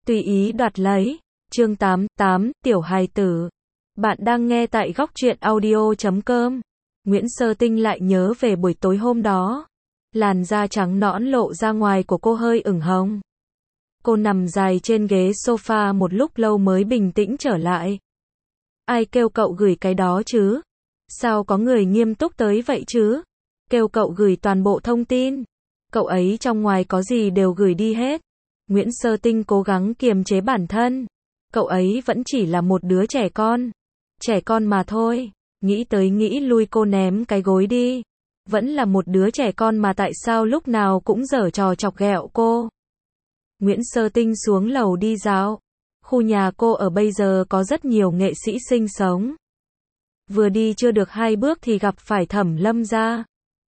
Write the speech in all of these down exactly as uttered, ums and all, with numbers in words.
tùy ý đoạt lấy. Chương tám, tám, tiểu hài tử. Bạn đang nghe tại góc truyện audio chấm com. Nguyễn Sơ Tinh lại nhớ về buổi tối hôm đó. Làn da trắng nõn lộ ra ngoài của cô hơi ửng hồng. Cô nằm dài trên ghế sofa một lúc lâu mới bình tĩnh trở lại. Ai kêu cậu gửi cái đó chứ? Sao có người nghiêm túc tới vậy chứ? Kêu cậu gửi toàn bộ thông tin. Cậu ấy trong ngoài có gì đều gửi đi hết. Nguyễn Sơ Tinh cố gắng kiềm chế bản thân. Cậu ấy vẫn chỉ là một đứa trẻ con. Trẻ con mà thôi. Nghĩ tới nghĩ lui cô ném cái gối đi. Vẫn là một đứa trẻ con mà tại sao lúc nào cũng giở trò chọc ghẹo cô. Nguyễn Sơ Tinh xuống lầu đi dạo. Khu nhà cô ở bây giờ có rất nhiều nghệ sĩ sinh sống. Vừa đi chưa được hai bước thì gặp phải Thẩm Lâm Gia.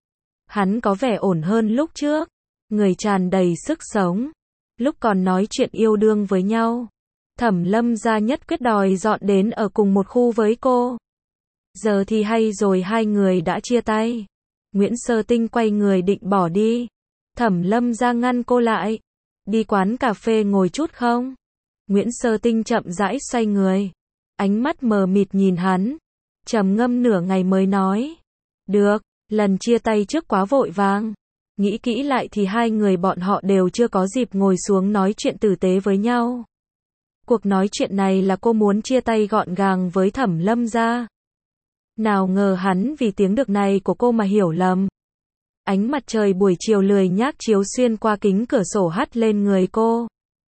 Hắn có vẻ ổn hơn lúc trước. Người tràn đầy sức sống. Lúc còn nói chuyện yêu đương với nhau. Thẩm Lâm Gia nhất quyết đòi dọn đến ở cùng một khu với cô. Giờ thì hay rồi, hai người đã chia tay. Nguyễn Sơ Tinh quay người định bỏ đi. Thẩm Lâm Gia ngăn cô lại. Đi quán cà phê ngồi chút không? Nguyễn Sơ Tinh chậm rãi xoay người. Ánh mắt mờ mịt nhìn hắn. Trầm ngâm nửa ngày mới nói. Được, lần chia tay trước quá vội vàng. Nghĩ kỹ lại thì hai người bọn họ đều chưa có dịp ngồi xuống nói chuyện tử tế với nhau. Cuộc nói chuyện này là cô muốn chia tay gọn gàng với Thẩm Lâm Gia. Nào ngờ hắn vì tiếng được này của cô mà hiểu lầm. Ánh mặt trời buổi chiều lười nhác chiếu xuyên qua kính cửa sổ hắt lên người cô.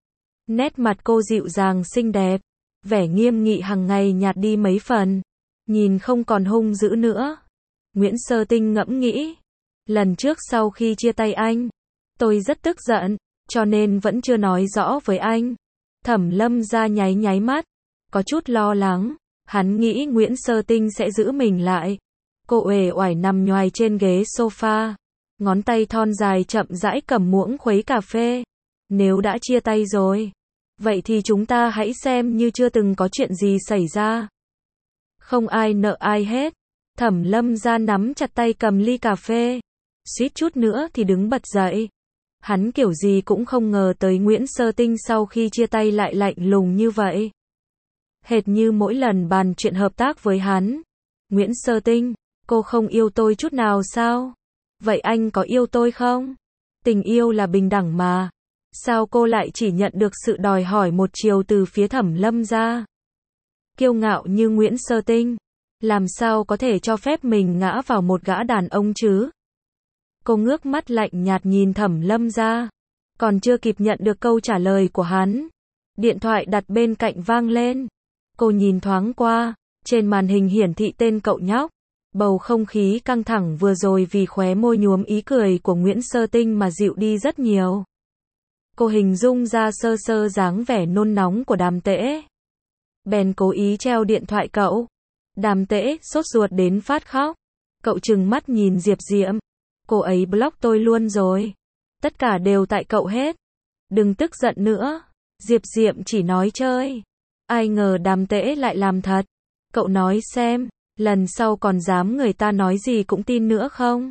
Nét mặt cô dịu dàng xinh đẹp. Vẻ nghiêm nghị hằng ngày nhạt đi mấy phần. Nhìn không còn hung dữ nữa. Nguyễn Sơ Tinh ngẫm nghĩ. Lần trước sau khi chia tay anh, tôi rất tức giận, cho nên vẫn chưa nói rõ với anh. Thẩm Lâm Gia nháy nháy mắt, có chút lo lắng. Hắn nghĩ Nguyễn Sơ Tinh sẽ giữ mình lại. Cô uể oải nằm nhoài trên ghế sofa. Ngón tay thon dài chậm rãi cầm muỗng khuấy cà phê. Nếu đã chia tay rồi, vậy thì chúng ta hãy xem như chưa từng có chuyện gì xảy ra. Không ai nợ ai hết. Thẩm Lâm Gia nắm chặt tay cầm ly cà phê. Suýt chút nữa thì đứng bật dậy. Hắn kiểu gì cũng không ngờ tới Nguyễn Sơ Tinh sau khi chia tay lại lạnh lùng như vậy. Hệt như mỗi lần bàn chuyện hợp tác với hắn. Nguyễn Sơ Tinh, cô không yêu tôi chút nào sao? Vậy anh có yêu tôi không? Tình yêu là bình đẳng mà. Sao cô lại chỉ nhận được sự đòi hỏi một chiều từ phía Thẩm Lâm Gia? Kiêu ngạo như Nguyễn Sơ Tinh, làm sao có thể cho phép mình ngã vào một gã đàn ông chứ? Cô ngước mắt lạnh nhạt nhìn Thẩm Lâm Gia. Còn chưa kịp nhận được câu trả lời của hắn, điện thoại đặt bên cạnh vang lên. Cô nhìn thoáng qua, trên màn hình hiển thị tên cậu nhóc. Bầu không khí căng thẳng vừa rồi vì khóe môi nhuốm ý cười của Nguyễn Sơ Tinh mà dịu đi rất nhiều. Cô hình dung ra sơ sơ dáng vẻ nôn nóng của Đàm Tễ. Bèn cố ý treo điện thoại cậu. Đàm Tễ sốt ruột đến phát khóc. Cậu trừng mắt nhìn Diệp Diệm. Cô ấy block tôi luôn rồi. Tất cả đều tại cậu hết. Đừng tức giận nữa. Diệp Diệm chỉ nói chơi. Ai ngờ Đàm Tễ lại làm thật. Cậu nói xem, lần sau còn dám người ta nói gì cũng tin nữa không?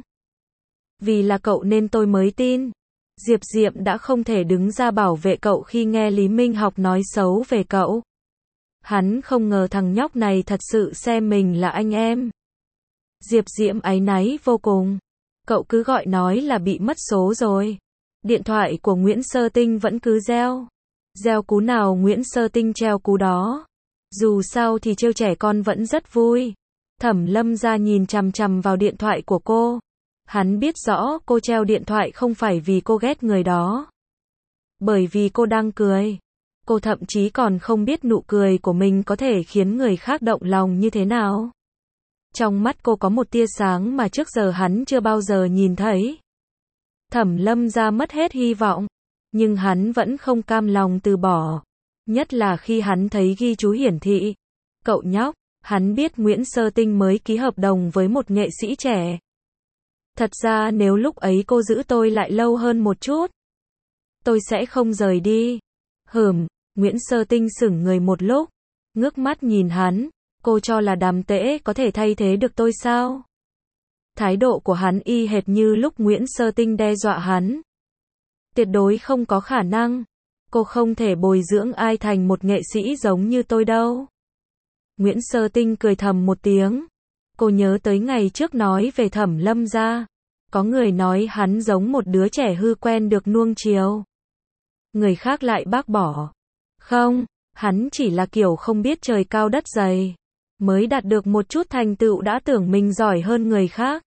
Vì là cậu nên tôi mới tin. Diệp Diệm đã không thể đứng ra bảo vệ cậu khi nghe Lý Minh Học nói xấu về cậu. Hắn không ngờ thằng nhóc này thật sự xem mình là anh em. Diệp Diệm áy náy vô cùng. Cậu cứ gọi nói là bị mất số rồi. Điện thoại của Nguyễn Sơ Tinh vẫn cứ reo. Reo cú nào Nguyễn Sơ Tinh treo cú đó. Dù sao thì trêu trẻ con vẫn rất vui. Thẩm Lâm Gia nhìn chằm chằm vào điện thoại của cô. Hắn biết rõ cô treo điện thoại không phải vì cô ghét người đó. Bởi vì cô đang cười. Cô thậm chí còn không biết nụ cười của mình có thể khiến người khác động lòng như thế nào. Trong mắt cô có một tia sáng mà trước giờ hắn chưa bao giờ nhìn thấy. Thẩm Lâm Gia mất hết hy vọng. Nhưng hắn vẫn không cam lòng từ bỏ. Nhất là khi hắn thấy ghi chú hiển thị. Cậu nhóc, hắn biết Nguyễn Sơ Tinh mới ký hợp đồng với một nghệ sĩ trẻ. Thật ra nếu lúc ấy cô giữ tôi lại lâu hơn một chút, tôi sẽ không rời đi. Hừm, Nguyễn Sơ Tinh sững người một lúc. Ngước mắt nhìn hắn. Cô cho là Đàm Tễ có thể thay thế được tôi sao? Thái độ của hắn y hệt như lúc Nguyễn Sơ Tinh đe dọa hắn. Tuyệt đối không có khả năng. Cô cô không thể bồi dưỡng ai thành một nghệ sĩ giống như tôi đâu. Nguyễn Sơ Tinh cười thầm một tiếng. Cô nhớ tới ngày trước nói về Thẩm Lâm Gia. Có người nói hắn giống một đứa trẻ hư quen được nuông chiều. Người khác lại bác bỏ. Không, hắn chỉ là kiểu không biết trời cao đất dày. Mới đạt được một chút thành tựu đã tưởng mình giỏi hơn người khác.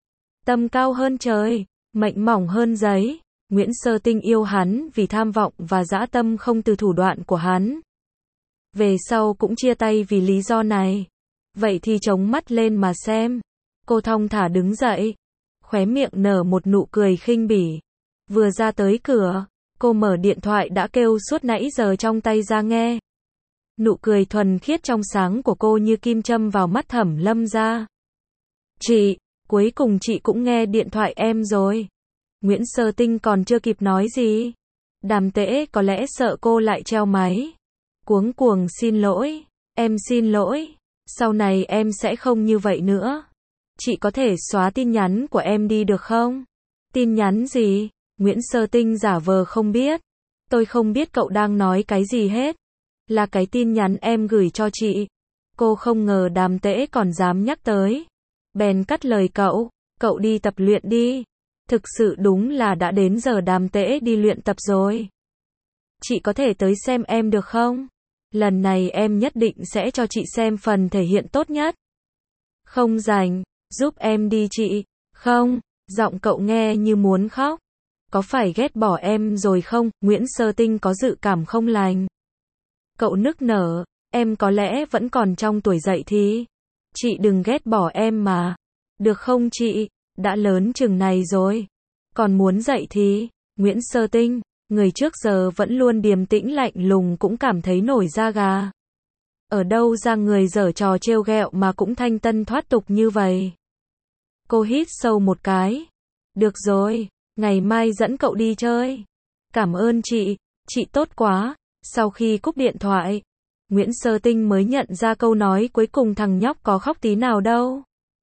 Tâm cao hơn trời, mệnh mỏng hơn giấy. Nguyễn Sơ Tinh yêu hắn vì tham vọng và dã tâm không từ thủ đoạn của hắn. Về sau cũng chia tay vì lý do này. Vậy thì chống mắt lên mà xem. Cô thong thả đứng dậy. Khóe miệng nở một nụ cười khinh bỉ. Vừa ra tới cửa, cô mở điện thoại đã kêu suốt nãy giờ trong tay ra nghe. Nụ cười thuần khiết trong sáng của cô như kim châm vào mắt Thẩm Lâm Gia. Chị, cuối cùng chị cũng nghe điện thoại em rồi. Nguyễn Sơ Tinh còn chưa kịp nói gì. Đàm Tễ có lẽ sợ cô lại treo máy. Cuống cuồng xin lỗi. Em xin lỗi. Sau này em sẽ không như vậy nữa. Chị có thể xóa tin nhắn của em đi được không? Tin nhắn gì? Nguyễn Sơ Tinh giả vờ không biết. Tôi không biết cậu đang nói cái gì hết. Là cái tin nhắn em gửi cho chị. Cô không ngờ Đàm Tễ còn dám nhắc tới. Bèn cắt lời cậu. Cậu đi tập luyện đi. Thực sự đúng là đã đến giờ Đàm Tễ đi luyện tập rồi. Chị có thể tới xem em được không? Lần này em nhất định sẽ cho chị xem phần thể hiện tốt nhất. Không rảnh, giúp em đi chị. Không, giọng cậu nghe như muốn khóc. Có phải ghét bỏ em rồi không? Nguyễn Sơ Tinh có dự cảm không lành. Cậu nức nở, em có lẽ vẫn còn trong tuổi dậy thì. Chị đừng ghét bỏ em mà. Được không chị? Đã lớn chừng này rồi. Còn muốn dậy thì. Nguyễn Sơ Tinh, người trước giờ vẫn luôn điềm tĩnh lạnh lùng cũng cảm thấy nổi da gà. Ở đâu ra người giở trò trêu ghẹo mà cũng thanh tân thoát tục như vậy. Cô hít sâu một cái. Được rồi, ngày mai dẫn cậu đi chơi. Cảm ơn chị, chị tốt quá. Sau khi cúp điện thoại, Nguyễn Sơ Tinh mới nhận ra câu nói cuối cùng thằng nhóc có khóc tí nào đâu.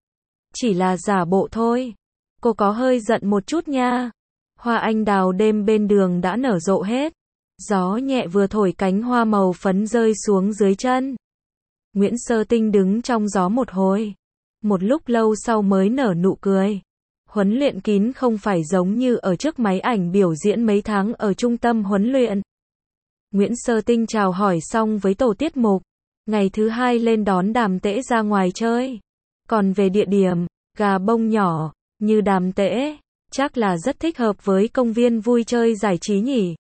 Chỉ là giả bộ thôi. Cô có hơi giận một chút nha. Hoa anh đào đêm bên đường đã nở rộ hết. Gió nhẹ vừa thổi cánh hoa màu phấn rơi xuống dưới chân. Nguyễn Sơ Tinh đứng trong gió một hồi. Một lúc lâu sau mới nở nụ cười. Huấn luyện kín không phải giống như ở trước máy ảnh biểu diễn mấy tháng ở trung tâm huấn luyện. Nguyễn Sơ Tinh chào hỏi xong với tổ tiết mục. Ngày thứ hai lên đón Đàm Tễ ra ngoài chơi. Còn về địa điểm, gà bông nhỏ, như Đàm Tễ, chắc là rất thích hợp với công viên vui chơi giải trí nhỉ.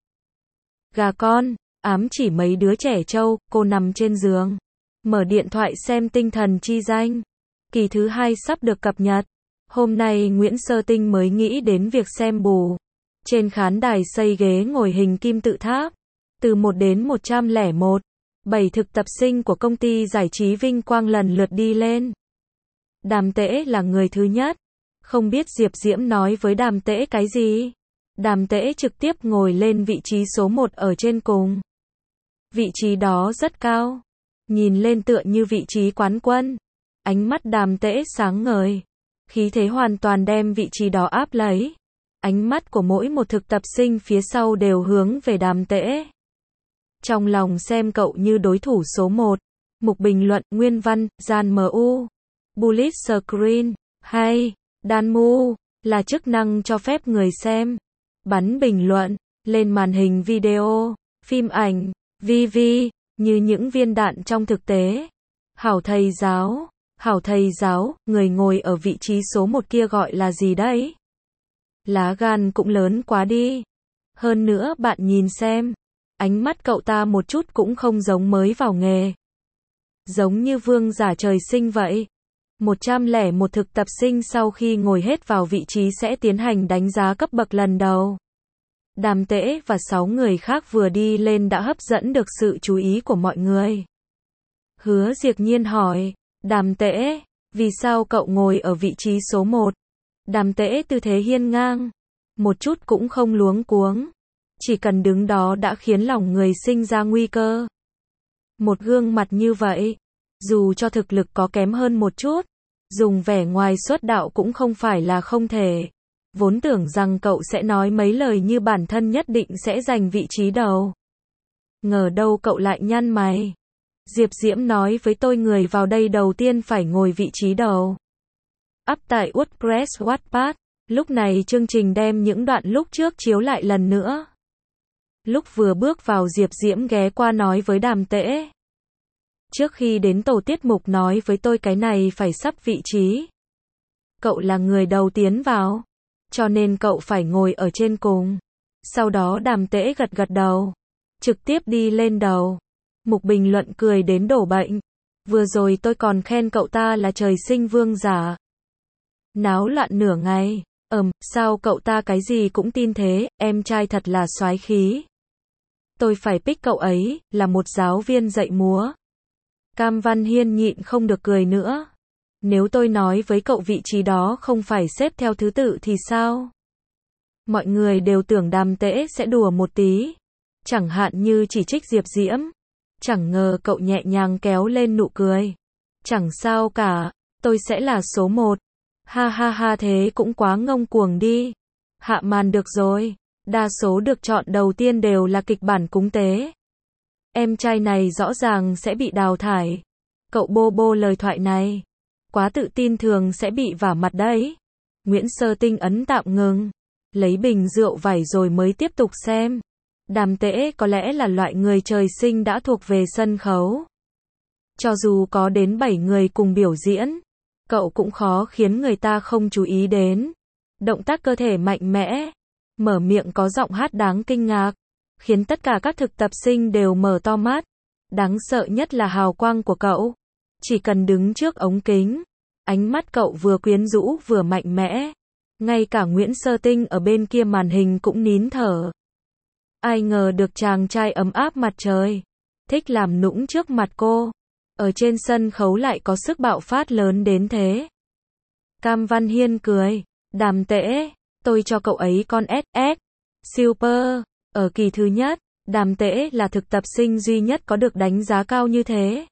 Gà con, ám chỉ mấy đứa trẻ trâu, cô nằm trên giường. Mở điện thoại xem tinh thần chi danh. Kỳ thứ hai sắp được cập nhật. Hôm nay Nguyễn Sơ Tinh mới nghĩ đến việc xem bù. Trên khán đài xây ghế ngồi hình kim tự tháp. Từ một đến một trăm lẻ một, bảy thực tập sinh của công ty giải trí Vinh Quang lần lượt đi lên. Đàm Tễ là người thứ nhất. Không biết Diệp Diễm nói với Đàm Tễ cái gì. Đàm Tễ trực tiếp ngồi lên vị trí số một ở trên cùng. Vị trí đó rất cao. Nhìn lên tựa như vị trí quán quân. Ánh mắt Đàm Tễ sáng ngời. Khí thế hoàn toàn đem vị trí đó áp lấy. Ánh mắt của mỗi một thực tập sinh phía sau đều hướng về Đàm Tễ. Trong lòng xem cậu như đối thủ số một. Mục bình luận, nguyên văn, gian em u. Bullet screen, hay, đan mu, là chức năng cho phép người xem. Bắn bình luận, lên màn hình video, phim ảnh, vi vi, như những viên đạn trong thực tế. Hảo thầy giáo, hảo thầy giáo, người ngồi ở vị trí số một kia gọi là gì đấy? Lá gan cũng lớn quá đi. Hơn nữa bạn nhìn xem. Ánh mắt cậu ta một chút cũng không giống mới vào nghề. Giống như vương giả trời sinh vậy. một trăm lẻ một thực tập sinh sau khi ngồi hết vào vị trí sẽ tiến hành đánh giá cấp bậc lần đầu. Đàm Tễ và sáu người khác vừa đi lên đã hấp dẫn được sự chú ý của mọi người. Hứa Diệp Nhiên hỏi, Đàm Tễ, vì sao cậu ngồi ở vị trí số một? Đàm Tễ tư thế hiên ngang, một chút cũng không luống cuống. Chỉ cần đứng đó đã khiến lòng người sinh ra nguy cơ. Một gương mặt như vậy, dù cho thực lực có kém hơn một chút, dùng vẻ ngoài xuất đạo cũng không phải là không thể. Vốn tưởng rằng cậu sẽ nói mấy lời như bản thân nhất định sẽ giành vị trí đầu. ngờ đâu cậu lại nhăn mày. Diệp Diễm nói với tôi người vào đây đầu tiên phải ngồi vị trí đầu. Up tại WordPress Wattpad. Lúc này chương trình đem những đoạn lúc trước chiếu lại lần nữa. Lúc vừa bước vào Diệp Diễm ghé qua nói với Đàm Tễ. Trước khi đến tổ tiết mục nói với tôi cái này phải sắp vị trí. Cậu là người đầu tiến vào, cho nên cậu phải ngồi ở trên cùng. Sau đó Đàm Tễ gật gật đầu, trực tiếp đi lên đầu. Mục bình luận cười đến đổ bệnh. Vừa rồi tôi còn khen cậu ta là trời sinh vương giả. Náo loạn nửa ngày. Ừm, sao cậu ta cái gì cũng tin thế, em trai thật là soái khí. Tôi phải pick cậu ấy, là một giáo viên dạy múa. Cam Văn Hiên nhịn không được cười nữa. Nếu tôi nói với cậu vị trí đó không phải xếp theo thứ tự thì sao? Mọi người đều tưởng Đàm Tễ sẽ đùa một tí. Chẳng hạn như chỉ trích Diệp Diễm. Chẳng ngờ cậu nhẹ nhàng kéo lên nụ cười. Chẳng sao cả, tôi sẽ là số một. Ha ha ha thế cũng quá ngông cuồng đi. Hạ màn được rồi. Đa số được chọn đầu tiên đều là kịch bản cúng tế. Em trai này rõ ràng sẽ bị đào thải. Cậu bô bô lời thoại này. Quá tự tin thường sẽ bị vả mặt đấy. Nguyễn Sơ Tinh ấn tạm ngừng. Lấy bình rượu vải rồi mới tiếp tục xem. Đàm Tễ có lẽ là loại người trời sinh đã thuộc về sân khấu. Cho dù có đến bảy người cùng biểu diễn, cậu cũng khó khiến người ta không chú ý đến. Động tác cơ thể mạnh mẽ, mở miệng có giọng hát đáng kinh ngạc, khiến tất cả các thực tập sinh đều mở to mắt. Đáng sợ nhất là hào quang của cậu. Chỉ cần đứng trước ống kính, ánh mắt cậu vừa quyến rũ vừa mạnh mẽ. Ngay cả Nguyễn Sơ Tinh ở bên kia màn hình cũng nín thở. Ai ngờ được chàng trai ấm áp mặt trời, thích làm nũng trước mặt cô. Ở trên sân khấu lại có sức bạo phát lớn đến thế. Cam Văn Hiên cười. Đàm Tễ, tôi cho cậu ấy con ét ét. Super. Ở kỳ thứ nhất, Đàm Tễ là thực tập sinh duy nhất có được đánh giá cao như thế.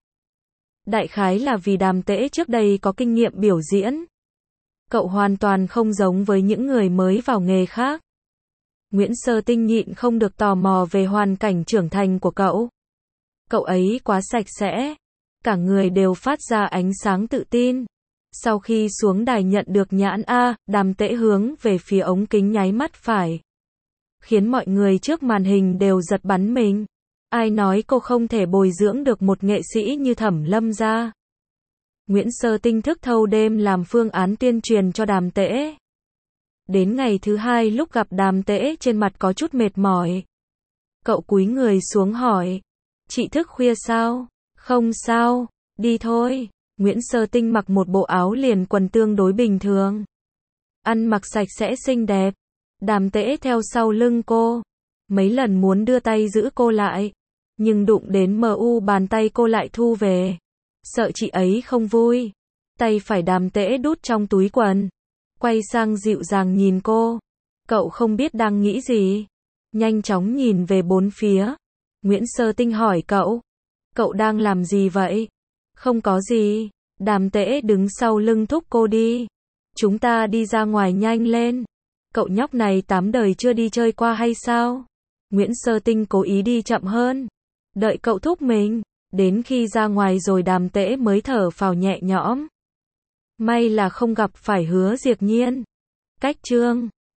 Đại khái là vì Đàm Tễ trước đây có kinh nghiệm biểu diễn. Cậu hoàn toàn không giống với những người mới vào nghề khác. Nguyễn Sơ Tinh nhịn không được tò mò về hoàn cảnh trưởng thành của cậu. Cậu ấy quá sạch sẽ. Cả người đều phát ra ánh sáng tự tin. Sau khi xuống đài nhận được nhãn A, Đàm Tễ hướng về phía ống kính nháy mắt phải. Khiến mọi người trước màn hình đều giật bắn mình. Ai nói cô không thể bồi dưỡng được một nghệ sĩ như Thẩm Lâm ra. Nguyễn Sơ Tinh thức thâu đêm làm phương án tuyên truyền cho Đàm Tễ. Đến ngày thứ hai lúc gặp Đàm Tễ trên mặt có chút mệt mỏi. Cậu cúi người xuống hỏi. Chị thức khuya sao? Không sao, đi thôi. Nguyễn Sơ Tinh mặc một bộ áo liền quần tương đối bình thường. Ăn mặc sạch sẽ xinh đẹp. Đàm Tễ theo sau lưng cô. Mấy lần muốn đưa tay giữ cô lại. Nhưng đụng đến em u bàn tay cô lại thu về. Sợ chị ấy không vui. Tay phải Đàm Tễ đút trong túi quần. Quay sang dịu dàng nhìn cô. Cậu không biết đang nghĩ gì. Nhanh chóng nhìn về bốn phía. Nguyễn Sơ Tinh hỏi cậu. Cậu đang làm gì vậy? Không có gì. Đàm Tễ đứng sau lưng thúc cô đi. Chúng ta đi ra ngoài nhanh lên. Cậu nhóc này tám đời chưa đi chơi qua hay sao? Nguyễn Sơ Tinh cố ý đi chậm hơn. Đợi cậu thúc mình. Đến khi ra ngoài rồi Đàm Tễ mới thở phào nhẹ nhõm. May là không gặp phải Hứa Diệp Nhiên. Cách chương